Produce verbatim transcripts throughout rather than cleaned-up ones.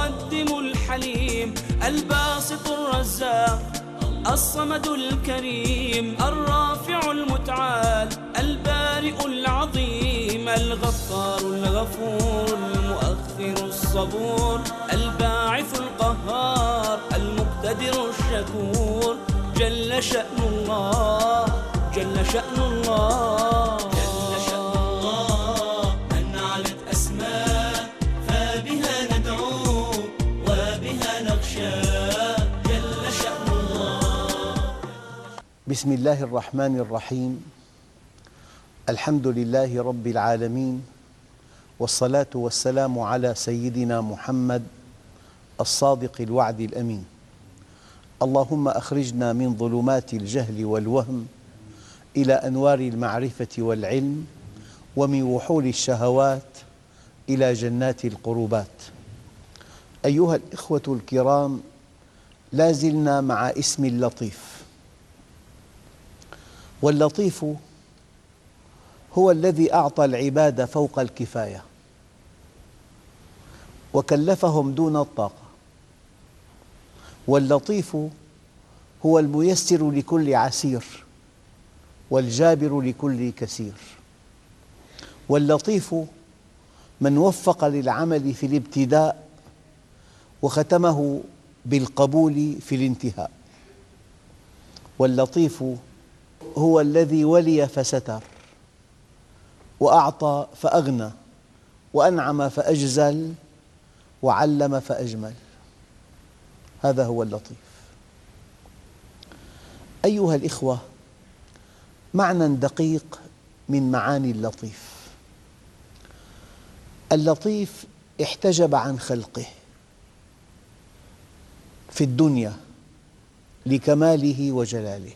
المقدم الحليم الباسط الرزاق الصمد الكريم الرافع المتعال البارئ العظيم الغفار الغفور المؤخر الصبور الباعث القهار المقتدر الشكور جل شأن الله جل شأن الله جل شأن الله من علت أسماء فبها ندعو وبها نخشى جل شأن الله. بسم الله الرحمن الرحيم. الحمد لله رب العالمين، والصلاة والسلام على سيدنا محمد الصادق الوعد الأمين. اللهم أخرجنا من ظلمات الجهل والوهم إلى أنوار المعرفة والعلم، ومن وحول الشهوات إلى جنات القربات. أيها الإخوة الكرام، لا زلنا مع اسم اللطيف، واللطيف هو الذي أعطى العباد فوق الكفاية وكلفهم دون الطاقة. واللطيف هو الميسر لكل عسير والجابر لكل كسير. واللطيف من وفق للعمل في الابتداء وختمه بالقبول في الانتهاء. واللطيف هو الذي ولي فستر، وأعطى فأغنى، وأنعم فأجزل، وعلم فأجمل. هذا هو اللطيف. أيها الإخوة، معنى دقيق من معاني اللطيف. اللطيف احتجب عن خلقه في الدنيا لكماله وجلاله،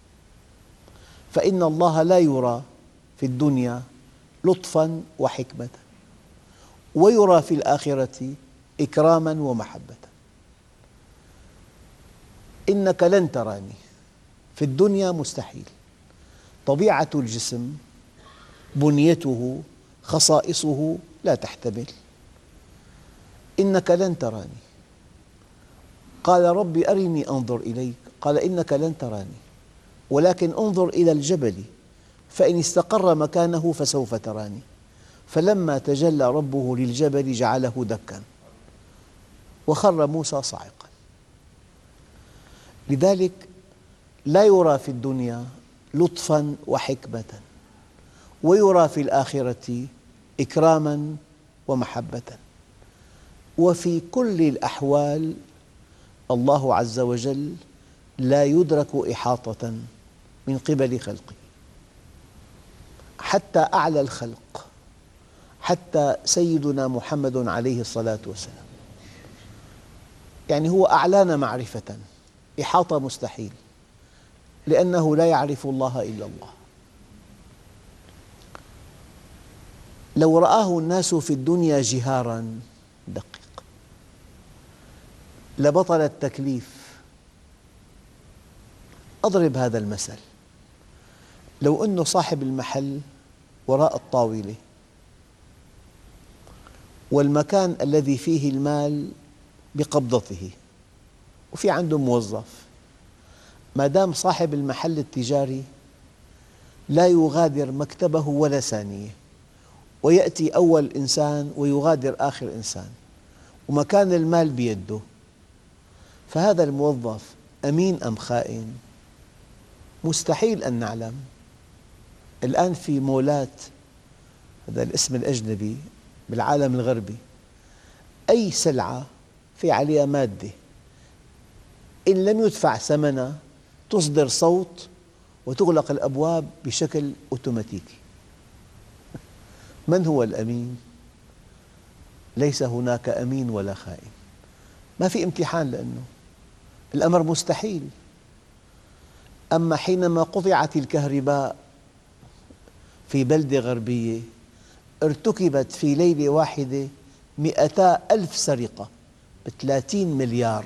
فإن الله لا يرى في الدنيا لطفاً وحكمة، ويرى في الآخرة إكراماً ومحبة. إنك لن تراني في الدنيا مستحيل، طبيعة الجسم، بنيته، خصائصه لا تحتمل. إنك لن تراني. قال رب أرني أنظر إليك، قال إنك لن تراني ولكن انظر إلى الجبل فإن استقر مكانه فسوف تراني. فلما تجلى ربه للجبل جعله دكاً وخر موسى صاعقاً. لذلك لا يرى في الدنيا لطفاً وحكمة، ويرى في الآخرة إكراماً ومحبة. وفي كل الأحوال الله عز وجل لا يدرك إحاطة من قبل خلقه، حتى أعلى الخلق، حتى سيدنا محمد عليه الصلاة والسلام، يعني هو أعلانا معرفة، إحاطة مستحيل، لأنه لا يعرف الله إلا الله. لو رآه الناس في الدنيا جهاراً، دقيق، لبطل التكليف. أضرب هذا المثل: لو أن صاحب المحل وراء الطاولة، والمكان الذي فيه المال بقبضته، وفي عنده موظف، ما دام صاحب المحل التجاري لا يغادر مكتبه ولا ثانية، ويأتي أول إنسان ويغادر آخر إنسان، ومكان المال بيده، فهذا الموظف أمين أم خائن؟ مستحيل أن نعلم. الآن في مولات، هذا الاسم الأجنبي بالعالم الغربي، أي سلعة في عليها مادة إن لم يدفع ثمنها تصدر صوت وتغلق الأبواب بشكل أوتوماتيكي. من هو الأمين؟ ليس هناك أمين ولا خائن، ما في امتحان، لأنه الأمر مستحيل. أما حينما قطعت الكهرباء في بلدة غربية، ارتكبت في ليلة واحدة مئتا ألف سرقة بثلاثين مليار.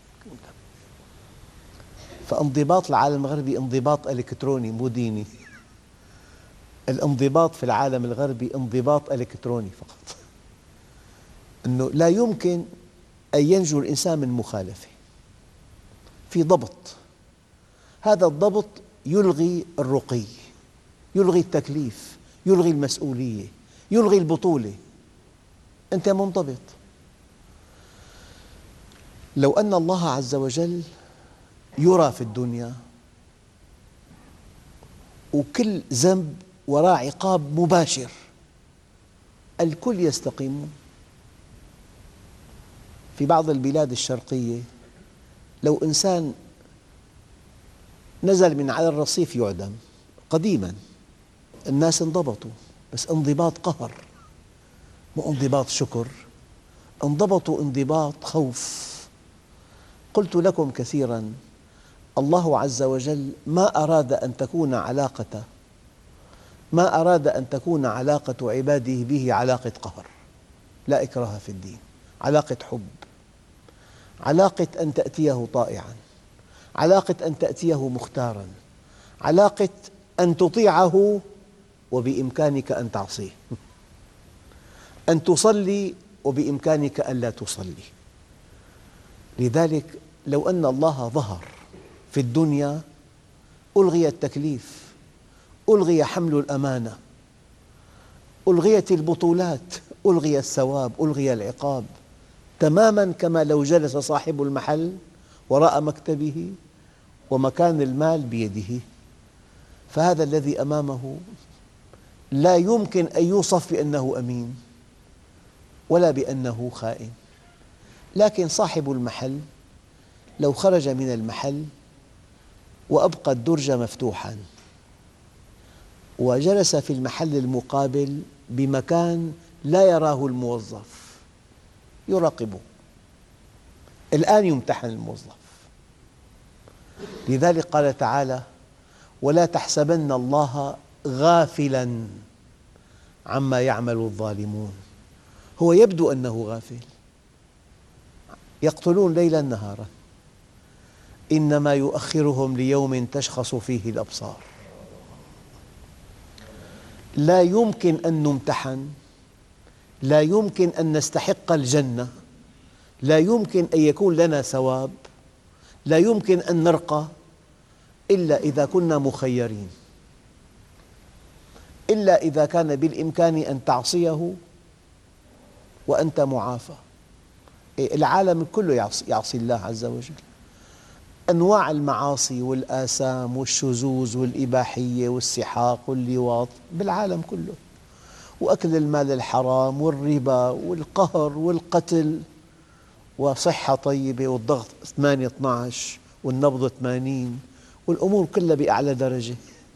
فانضباط العالم الغربي انضباط إلكتروني مو ديني. الانضباط في العالم الغربي انضباط إلكتروني فقط، أنه لا يمكن أن ينجو الإنسان من مخالفة، في ضبط. هذا الضبط يلغي الرقي، يلغي التكليف، يلغي المسؤولية، يلغي البطولة. أنت منضبط. لو أن الله عز وجل يرى في الدنيا وكل ذنب وراء عقاب مباشر، الكل يستقيمون. في بعض البلاد الشرقية لو إنسان نزل من على الرصيف يعدم. قديماً الناس انضبطوا، بس انضباط قهر، مو انضباط شكر. انضبطوا انضباط خوف. قلت لكم كثيراً، الله عز وجل ما أراد أن تكون علاقة ما أراد أن تكون علاقة عباده به علاقة قهر. لا إكراه في الدين، علاقة حب، علاقة أن تأتيه طائعاً، علاقة أن تأتيه مختاراً، علاقة أن تطيعه وبإمكانك أن تعصيه، أن تصلي وبإمكانك أن لا تصلي. لذلك لو أن الله ظهر في الدنيا ألغي التكليف، ألغي حمل الأمانة، ألغيت البطولات، ألغي الثواب، ألغي العقاب، تماماً كما لو جلس صاحب المحل وراء مكتبه ومكان المال بيده. فهذا الذي أمامه لا يمكن أن يوصف بأنه أمين ولا بأنه خائن. لكن صاحب المحل لو خرج من المحل وأبقى الدرج مفتوحاً وجلس في المحل المقابل بمكان لا يراه الموظف يراقبه، الآن يمتحن الموظف. لذلك قال تعالى: ولا تحسبن الله غافلاً عما يعمل الظالمون. هو يبدو أنه غافل، يقتلون ليلاً نهاراً، إنما يؤخرهم ليوم تشخص فيه الأبصار. لا يمكن أن نمتحن، لا يمكن أن نستحق الجنة، لا يمكن أن يكون لنا ثواب، لا يمكن أن نرقى إلا إذا كنا مخيرين، إلا إذا كان بالإمكان أن تعصيه وأنت معافى. العالم كله يعصي, يعصي الله عز وجل. أنواع المعاصي والآثام والشذوذ والإباحية والسحاق واللواط بالعالم كله، وأكل المال الحرام والربا والقهر والقتل، وصحة طيبة والضغط ثمانية اثني عشر والنبض ثمانين، والأمور كلها بأعلى درجة.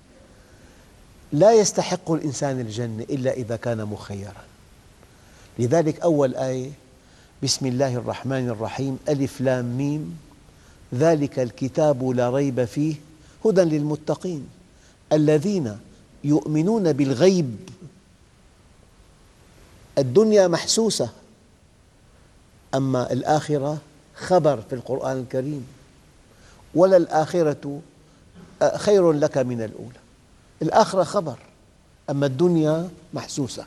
لا يستحق الإنسان الجنة إلا إذا كان مخيراً. لذلك أول آية: بسم الله الرحمن الرحيم، ألف لام ميم، ذلك الكتاب لا ريب فيه هدى للمتقين الذين يؤمنون بالغيب. الدنيا محسوسة، أما الآخرة خبر في القرآن الكريم: وللآخرة خير لك من الأولى. الآخرة خبر، أما الدنيا محسوسة.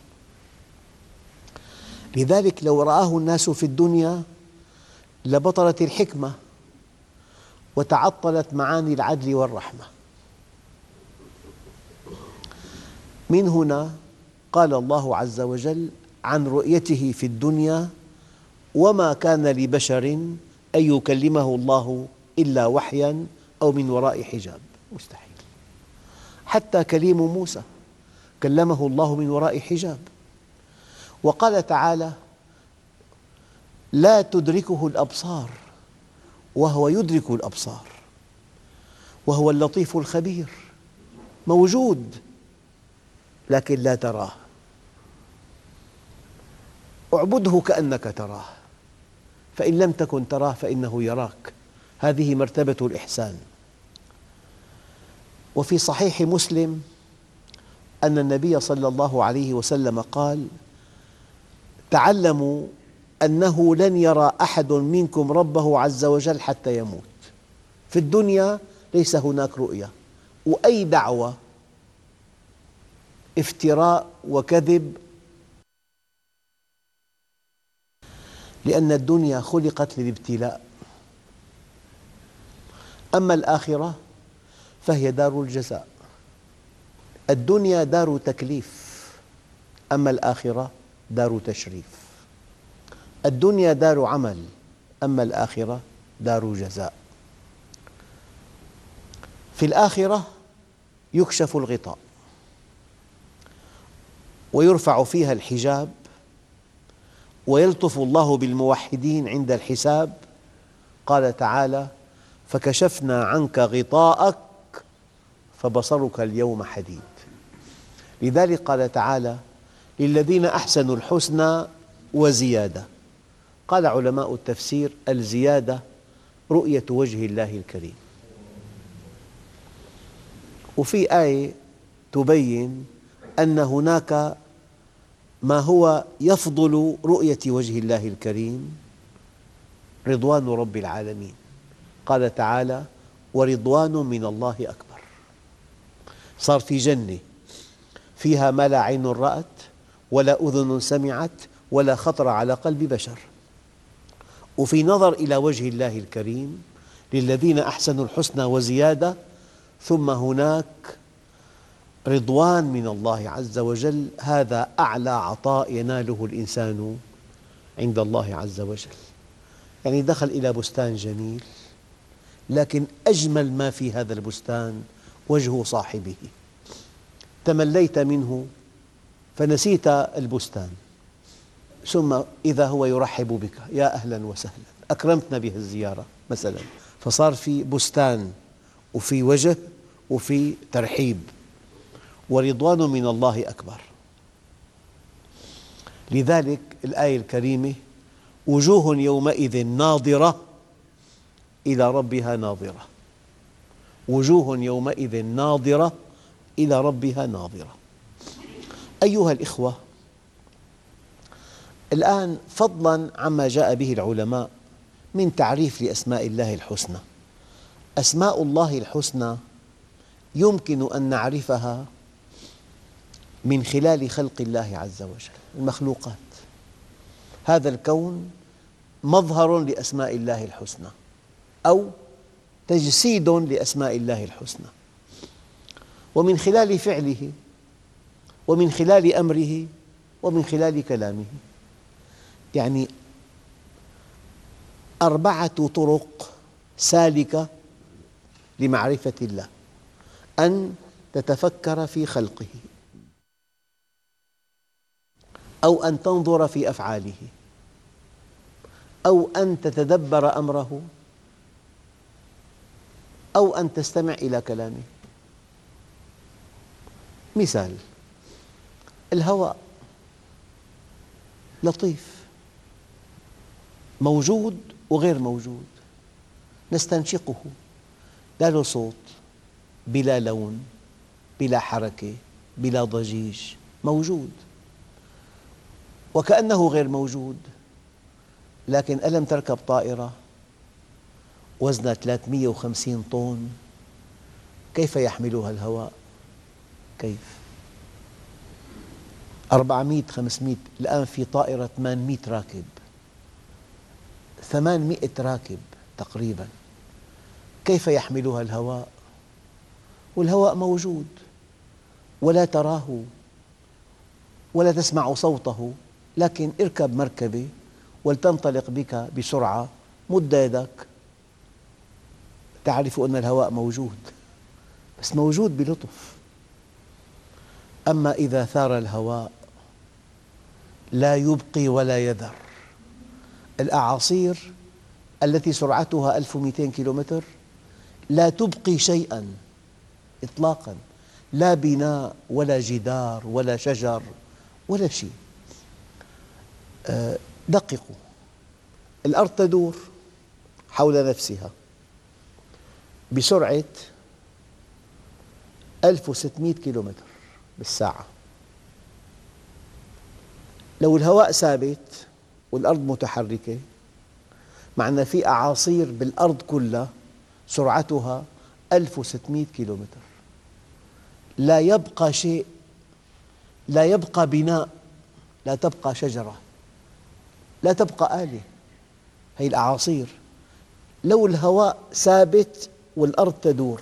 لذلك لو رآه الناس في الدنيا لبطلت الحكمة وتعطلت معاني العدل والرحمة. من هنا قال الله عز وجل عن رؤيته في الدنيا: وما كان لبشر أن يكلمه الله إلا وحياً أو من وراء حجاب. مستحيل. حتى كليم موسى كلمه الله من وراء حجاب. وقال تعالى: لا تدركه الأبصار وهو يدرك الأبصار وهو اللطيف الخبير. موجود لكن لا تراه. اعبده كأنك تراه، فإن لم تكن تراه فإنه يراك. هذه مرتبة الإحسان. وفي صحيح مسلم أن النبي صلى الله عليه وسلم قال: تعلموا أنه لن يرى أحد منكم ربه عز وجل حتى يموت. في الدنيا ليس هناك رؤية، وأي دعوة افتراء وكذب. لأن الدنيا خلقت للابتلاء. أما الآخرة فهي دار الجزاء. الدنيا دار تكليف، أما الآخرة دار تشريف. الدنيا دار عمل، أما الآخرة دار جزاء. في الآخرة يكشف الغطاء ويرفع فيها الحجاب ويلطف الله بالموحدين عند الحساب. قال تعالى: فكشفنا عنك غطاءك فبصرك اليوم حديد. لذلك قال تعالى: للذين أحسنوا الحسنى وزيادة. قال علماء التفسير: الزيادة رؤية وجه الله الكريم. وفي آية تبين أن هناك ما هو يفضل رؤية وجه الله الكريم: رضوان رب العالمين. قال تعالى: ورضوان من الله أكبر. صار في جنة فيها ما لا عين رأت ولا أذن سمعت ولا خطر على قلب بشر. وفي نظر إلى وجه الله الكريم للذين أحسنوا الحسنى وزيادة، ثم هناك رضوان من الله عز وجل. هذا أعلى عطاء يناله الإنسان عند الله عز وجل. يعني دخل إلى بستان جميل، لكن أجمل ما في هذا البستان وجه صاحبه. تمليت منه فنسيت البستان، ثم إذا هو يرحب بك: يا أهلا وسهلا، أكرمتنا بهذه الزيارة مثلا. فصار في بستان وفي وجه وفي ترحيب. ورضوان من الله أكبر. لذلك الآية الكريمة: وجوه يومئذ ناظرة إلى ربها ناظرة. وجوه يومئذ ناظرة إلى ربها ناظرة. أيها الإخوة، الآن فضلاً عما جاء به العلماء من تعريف لأسماء الله الحسنى. أسماء الله الحسنى يمكن أن نعرفها من خلال خلق الله عز وجل. المخلوقات، هذا الكون مظهر لأسماء الله الحسنى أو تجسيد لأسماء الله الحسنى، ومن خلال فعله ومن خلال أمره ومن خلال كلامه. يعني أربعة طرق سالكة لمعرفة الله: أن تتفكر في خلقه، أو أن تنظر في أفعاله، أو أن تتدبر أمره، أو أن تستمع إلى كلامه. مثال: الهواء لطيف، موجود وغير موجود، نستنشقه، لا له صوت، بلا لون، بلا حركة، بلا ضجيج، موجود. وكأنه غير موجود، لكن ألم تركب طائرة وزنها ثلاثمئة وخمسين طن، كيف يحملها الهواء؟ كيف؟ أربعمئة خمسمئة، الآن في طائرة ثمانمئة راكب، ثمانمئة راكب تقريباً، كيف يحملها الهواء؟ والهواء موجود ولا تراه ولا تسمع صوته، لكن اركب مركبة ولتنطلق بك بسرعة، مد يدك تعرف أن الهواء موجود، بس موجود بلطف. أما إذا ثار الهواء لا يبقي ولا يذر. الأعاصير التي سرعتها ألف ومئتين كيلومتر لا تبقي شيئاً إطلاقاً، لا بناء ولا جدار ولا شجر ولا شيء. دققوا، الأرض تدور حول نفسها بسرعة ألف وستمئة كيلومتر بالساعة. لو الهواء ثابت والأرض متحركة، معنى في أعاصير بالأرض كلها سرعتها ألف وستمئة كيلومتر، لا يبقى شيء، لا يبقى بناء، لا تبقى شجرة، لا تبقى آلة، هي الأعاصير. لو الهواء ثابت والأرض تدور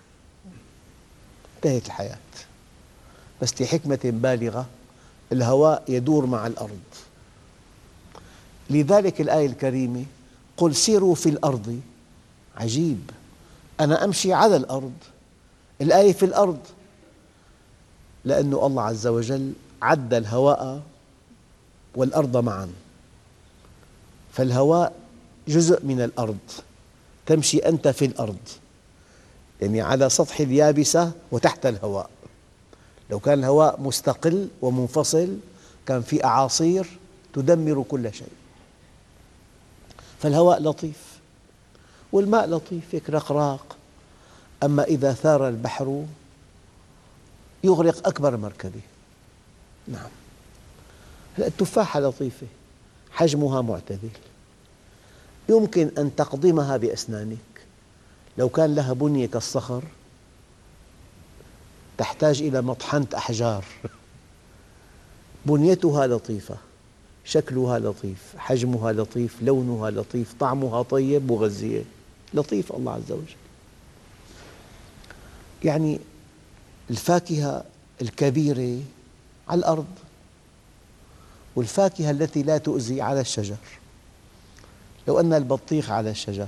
انتهت الحياة، بس لحكمة بالغة الهواء يدور مع الأرض. لذلك الآية الكريمة قل سيروا في الأرض، عجيب، أنا أمشي على الأرض، الآية في الأرض، لأن الله عز وجل عد الهواء والأرض معا، فالهواء جزء من الأرض، تمشي أنت في الأرض، يعني على سطح اليابسة وتحت الهواء. لو كان الهواء مستقل ومنفصل كان في أعاصير تدمر كل شيء. فالهواء لطيف والماء لطيف هيك رقراق، أما إذا ثار البحر يغرق أكبر مركبة. نعم. التفاحة لطيفة حجمها معتدل، يمكن أن تقضمها بأسنانك، لو كان لها بنية كالصخر تحتاج إلى مطحنة أحجار. بنيتها لطيفة، شكلها لطيف، حجمها لطيف، لونها لطيف، طعمها طيب مغذية، لطيف الله عز وجل. يعني الفاكهة الكبيرة على الأرض، والفاكهة التي لا تؤذي على الشجر. لو أن البطيخ على الشجر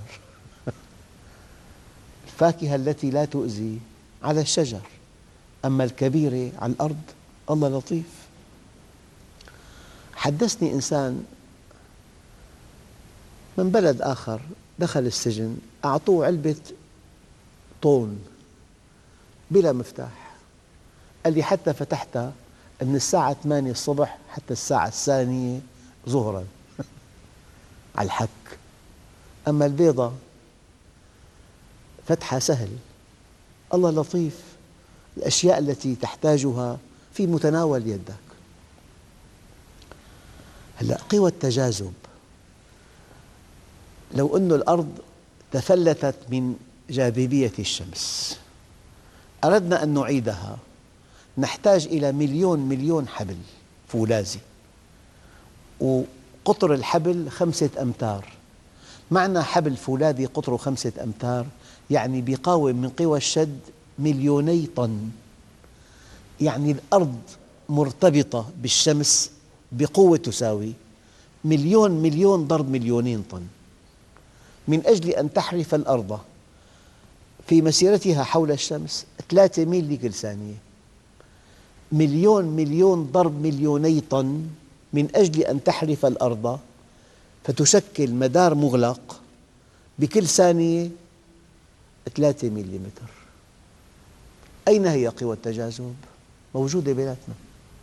الفاكهة التي لا تؤذي على الشجر، أما الكبيرة على الأرض الله لطيف. حدثني إنسان من بلد آخر دخل السجن، أعطوه علبة طون بلا مفتاح، قال لي حتى فتحتها من الساعة ثمانية الصبح حتى الساعة الثانية ظهراً على الحك، أما البيضة فتحها سهل. الله لطيف، الأشياء التي تحتاجها في متناول يدك. هلأ قوى التجاذب، لو أن الأرض تفلتت من جاذبية الشمس أردنا أن نعيدها، نحتاج إلى مليون مليون حبل فولاذي، وقطر الحبل خمسة أمتار. معنى حبل فولاذي قطره خمسة أمتار يعني بيقاوم من قوى الشد مليوني طن. يعني الأرض مرتبطة بالشمس بقوة تساوي مليون مليون ضرب مليونين طن. من أجل أن تحرف الأرض في مسيرتها حول الشمس ثلاثة ميل لكل ثانية، مليون مليون ضرب مليوني طن من أجل أن تحرف الأرض فتشكل مدار مغلق بكل ثانية ثلاثة مليمتر. أين هي قوى التجاذب؟ موجودة بيناتنا.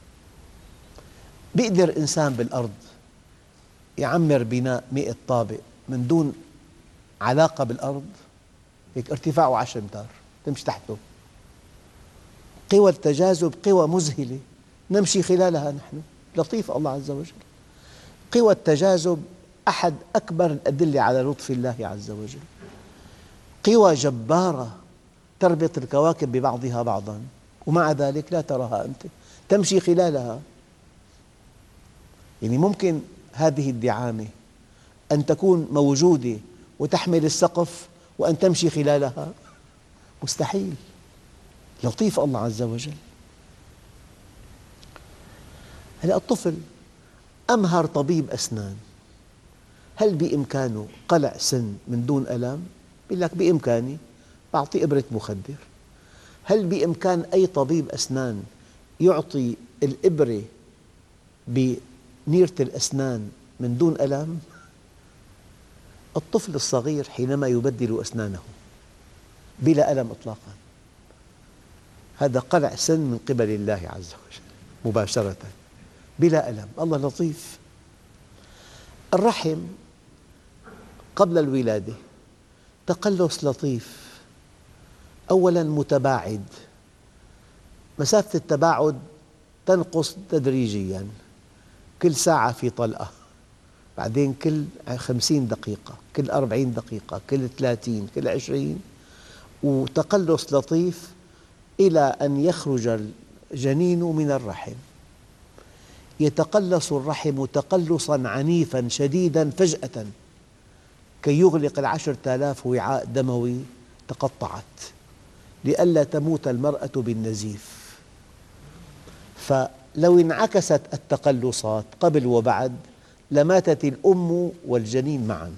بيقدر إنسان بالأرض يعمر بناء مئة طابق من دون علاقة بالأرض، هيك ارتفاعه عشرة أمتار تمشي تحته. قوى التجاذب قوى مذهلة نمشي خلالها نحن، لطيف الله عز وجل. قوى التجاذب أحد أكبر الأدلة على لطف الله عز وجل. قوى جبارة تربط الكواكب ببعضها بعضاً، ومع ذلك لا تراها أنت، تمشي خلالها. يعني ممكن هذه الدعامة أن تكون موجودة وتحمل السقف وأن تمشي خلالها؟ مستحيل. لطيف الله عز وجل. هلأ الطفل أمهر طبيب أسنان، هل بإمكانه قلع سن من دون ألم؟ يقول لك بإمكاني، أعطي إبرة مخدر. هل بإمكان أي طبيب أسنان يعطي الإبرة بنيرة الأسنان من دون ألم؟ الطفل الصغير حينما يبدل أسنانه بلا ألم إطلاقاً، هذا قلع سن من قبل الله عز وجل مباشرة بلا ألم. الله لطيف. الرحم قبل الولادة تقلص لطيف، أولاً متباعد، مسافة التباعد تنقص تدريجياً، كل ساعة في طلقة، بعدين كل خمسين دقيقة، كل أربعين دقيقة، كل ثلاثين، كل عشرين، وتقلص لطيف إلى أن يخرج الجنين من الرحم. يتقلص الرحم تقلصاً عنيفاً شديداً فجأة، كي يغلق العشرة آلاف وعاء دموي تقطعت لئلا تموت المرأة بالنزيف. فلو انعكست التقلصات قبل وبعد لماتت الأم والجنين معا.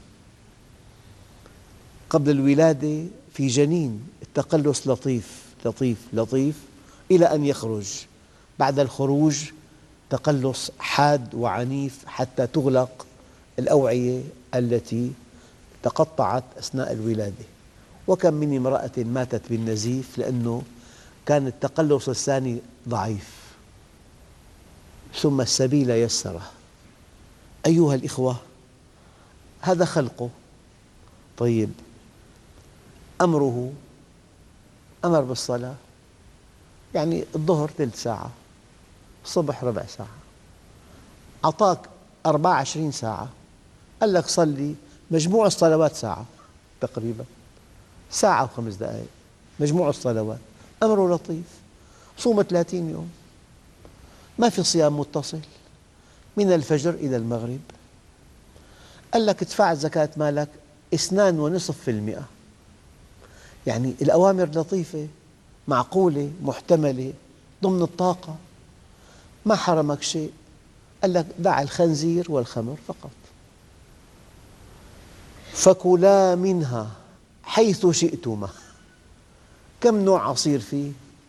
قبل الولادة في جنين التقلص لطيف لطيف لطيف إلى أن يخرج، بعد الخروج تقلص حاد وعنيف حتى تغلق الأوعية التي تقطعت أثناء الولادة. وكم من امرأة ماتت بالنزيف لأنه كان التقلص الثاني ضعيف، ثم السبيل يسره. أيها الإخوة، هذا خلقه. طيب، أمره أمر بالصلاة، يعني الظهر ثلث ساعة، الصبح ربع ساعة، أعطاك أربعة وعشرين ساعة، قال لك صلي مجموع الصلوات ساعة تقريبا، ساعة وخمس دقائق مجموع الصلوات. أمره لطيف. صوم ثلاثين يوم، ما في صيام متصل من الفجر إلى المغرب. قال لك ادفع زكاة مالك اثنان ونصف في المئة، يعني الأوامر لطيفة معقولة محتملة ضمن الطاقة، ما حرمك شيء. قال لك دع الخنزير والخمر فقط، فكلا منها حيث شئتما. كم نوع عصير فيه؟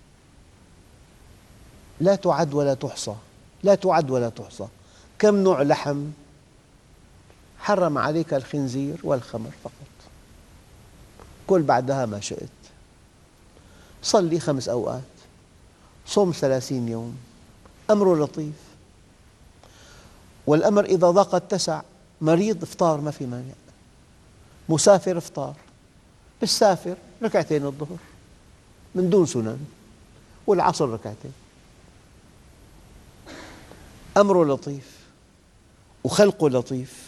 لا تعد ولا تحصى، لا تعد ولا تحصى. كم نوع لحم؟ حرم عليك الخنزير والخمر فقط. كل بعدها ما شئت. صلي خمس أوقات، صم ثلاثين يوم، أمره لطيف. والأمر إذا ضاق اتسع. مريض افطار ما في مانع، مسافر افطار، بالسافر ركعتين الظهر من دون سنن، والعصر ركعتين. أمره لطيف وخلقه لطيف.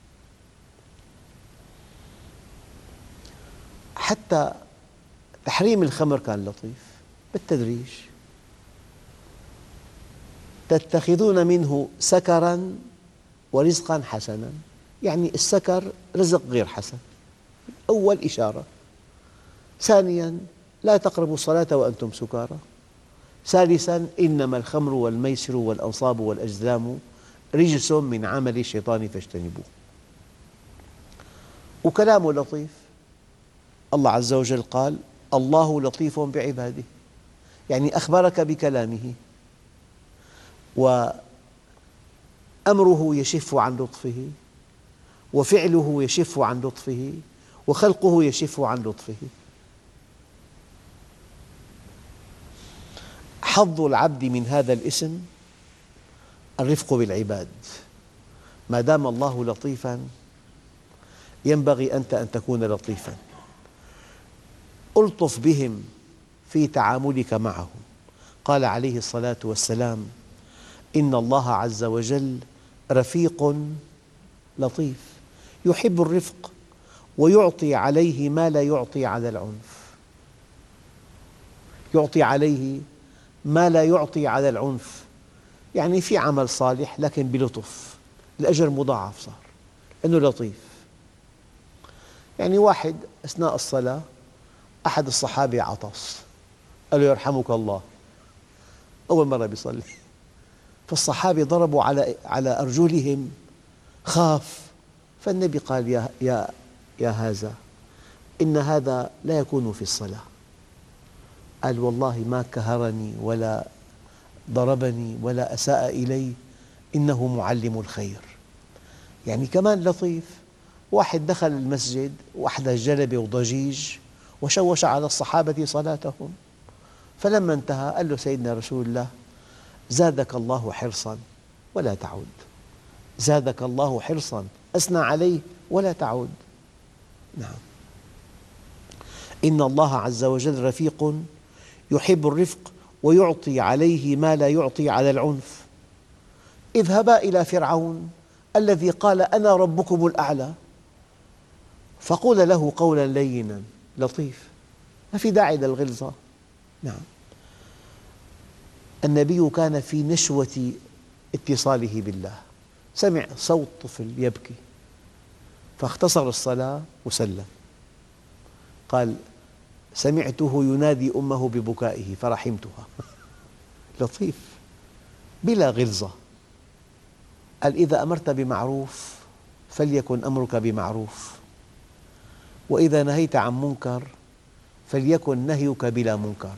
حتى تحريم الخمر كان لطيف بالتدريج. تتخذون منه سكرا ورزقا حسنا، يعني السكر رزق غير حسن، أول إشارة. ثانياً لا تقربوا الصلاة وأنتم سكارى. ثالثاً إنما الخمر والميسر والأنصاب والأزلام رجس من عمل الشيطان فاجتنبوه. وكلامه لطيف. الله عز وجل قال: الله لطيف بعباده، يعني أخبرك بكلامه، وأمره يشف عن لطفه، وفعله يشف عن لطفه، وخلقه يشف عن لطفه. حظ العبد من هذا الاسم الرفق بالعباد. ما دام الله لطيفاً ينبغي أنت أن تكون لطيفاً. ألطف بهم في تعاملك معهم. قال عليه الصلاة والسلام: إن الله عز وجل رفيق لطيف يحب الرفق ويعطي عليه ما لا يعطي على العنف. يعطي عليه ما لا يعطي على العنف، يعني في عمل صالح لكن بلطف، الأجر مضاعف صار لأنه لطيف. يعني واحد أثناء الصلاة أحد الصحابة عطس، قال له: يرحمك الله، أول مرة بيصلي. فالصحابة ضربوا على على أرجلهم، خاف. فالنبي قال: يا يا يا هذا، إن هذا لا يكون في الصلاة. قال: والله ما كهرني ولا ضربني ولا أساء إلي، إنه معلم الخير. يعني كمان لطيف. واحد دخل المسجد وأحدث جلبة وضجيج وشوش على الصحابة صلاتهم، فلما انتهى قال له: سيدنا رسول الله، زادك الله حرصاً ولا تعود، زادك الله حرصاً، أثنى عليه ولا تعود. نعم، إن الله عز وجل رفيق يحب الرفق ويعطي عليه ما لا يعطي على العنف. اذهبا إلى فرعون الذي قال: أنا ربكم الأعلى، فقول له قولاً ليناً لطيف، ما في داعي للغلظة. نعم، النبي كان في نشوة اتصاله بالله، سمع صوت طفل يبكي، فاختصر الصلاة وسلم. قال سمعته ينادي أمه ببكائه فرحمتها. لطيف بلا غلظة. قال إذا أمرت بمعروف فليكن أمرك بمعروف، وإذا نهيت عن منكر فليكن نهيك بلا منكر.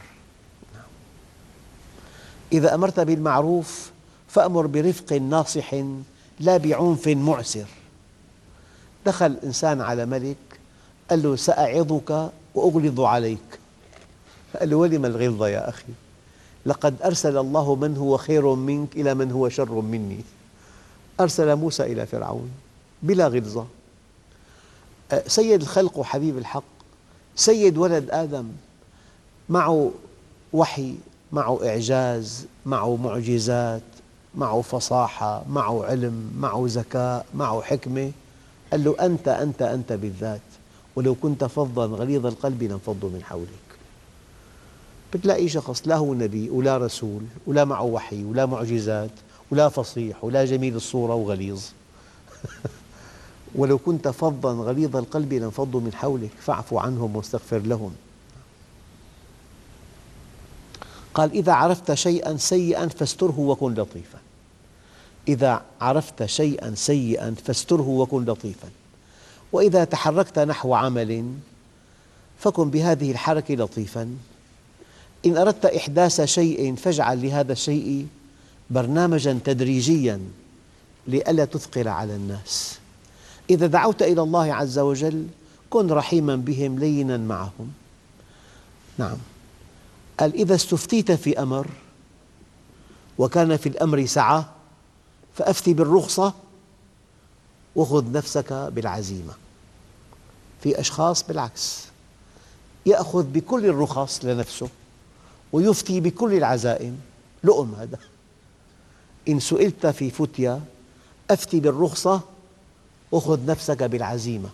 إذا أمرت بالمعروف فأمر برفق ناصح لا بعنف معسر. دخل إنسان على ملك قال له سأعظك وأغلظ عليك. قال له ولم الغلظة يا أخي؟ لقد أرسل الله من هو خير منك إلى من هو شر مني. أرسل موسى إلى فرعون بلا غلظة. سيد الخلق وحبيب الحق، سيد ولد آدم، معه وحي، معه إعجاز، معه معجزات، معه فصاحة، معه علم، معه ذكاء، معه حكمة. قال له أنت أنت أنت بالذات، ولو كنت فظاً غليظ القلب لانفضوا من حولك. بتلاقي شخص لا هو نبي ولا رسول ولا معه وحي ولا معجزات ولا فصيح ولا جميل الصورة وغليظ. ولو كنت فظاً غليظ القلب لانفضوا من حولك فاعف عنهم واستغفر لهم. قال إذا عرفت شيئاً سيئاً فاستره وكن لطيفاً. إذا عرفت شيئاً سيئاً فاستره وكن لطيفاً، وإذا تحركت نحو عمل فكن بهذه الحركة لطيفاً. إن أردت إحداث شيء فاجعل لهذا الشيء برنامجاً تدريجياً لئلا تثقل على الناس. إذا دعوت إلى الله عز وجل كن رحيماً بهم ليناً معهم. نعم. قال إذا استفتيت في أمر وكان في الأمر سعة فأفتي بالرخصة وخذ نفسك بالعزيمة. في أشخاص بالعكس يأخذ بكل الرخص لنفسه ويفتي بكل العزائم. لؤم هذا. إن سئلت في فتية أفتي بالرخصة وخذ نفسك بالعزيمة.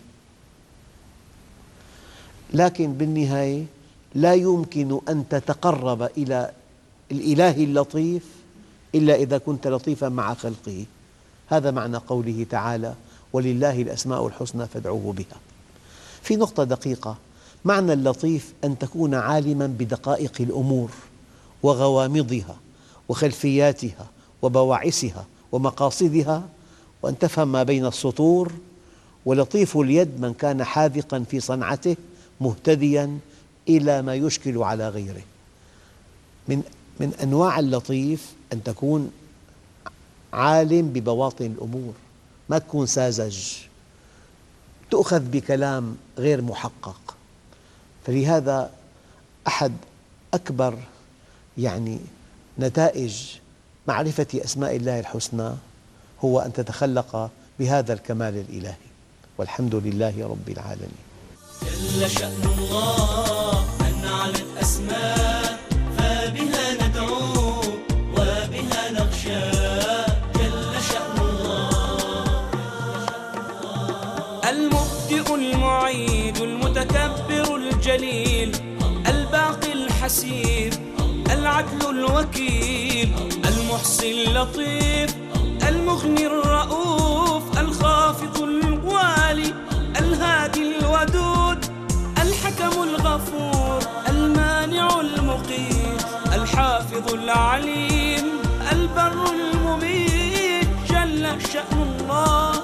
لكن بالنهاية لا يمكن أن تتقرب إلى الإله اللطيف إلا إذا كنت لطيفاً مع خلقه. هذا معنى قوله تعالى ولله الأسماء الحسنى فادعوه بها. في نقطة دقيقة، معنى اللطيف أن تكون عالماً بدقائق الأمور وغوامضها وخلفياتها وبواعثها ومقاصدها، وأن تفهم ما بين السطور. ولطيف اليد من كان حاذقاً في صنعته مهتدياً إلى ما يشكل على غيره. من من أنواع اللطيف أن تكون عالم ببواطن الأمور، ما تكون ساذج تؤخذ بكلام غير محقق. فلهذا أحد أكبر يعني نتائج معرفة أسماء الله الحسنى هو أن تتخلق بهذا الكمال الإلهي. والحمد لله رب العالمين. جل شأن الله أن علت أسماء فبها ندعو وبها نخشى. جل شأن الله. المبدئ المعيد المتكبر الجليل الباقي الحسيب العدل الوكيل المحصي اللطيف المغني الرؤوف الخافض الوالي الهادي الودود الحكم الغفور المانع المقيت الحافظ العليم البر المميت. جل شأن الله.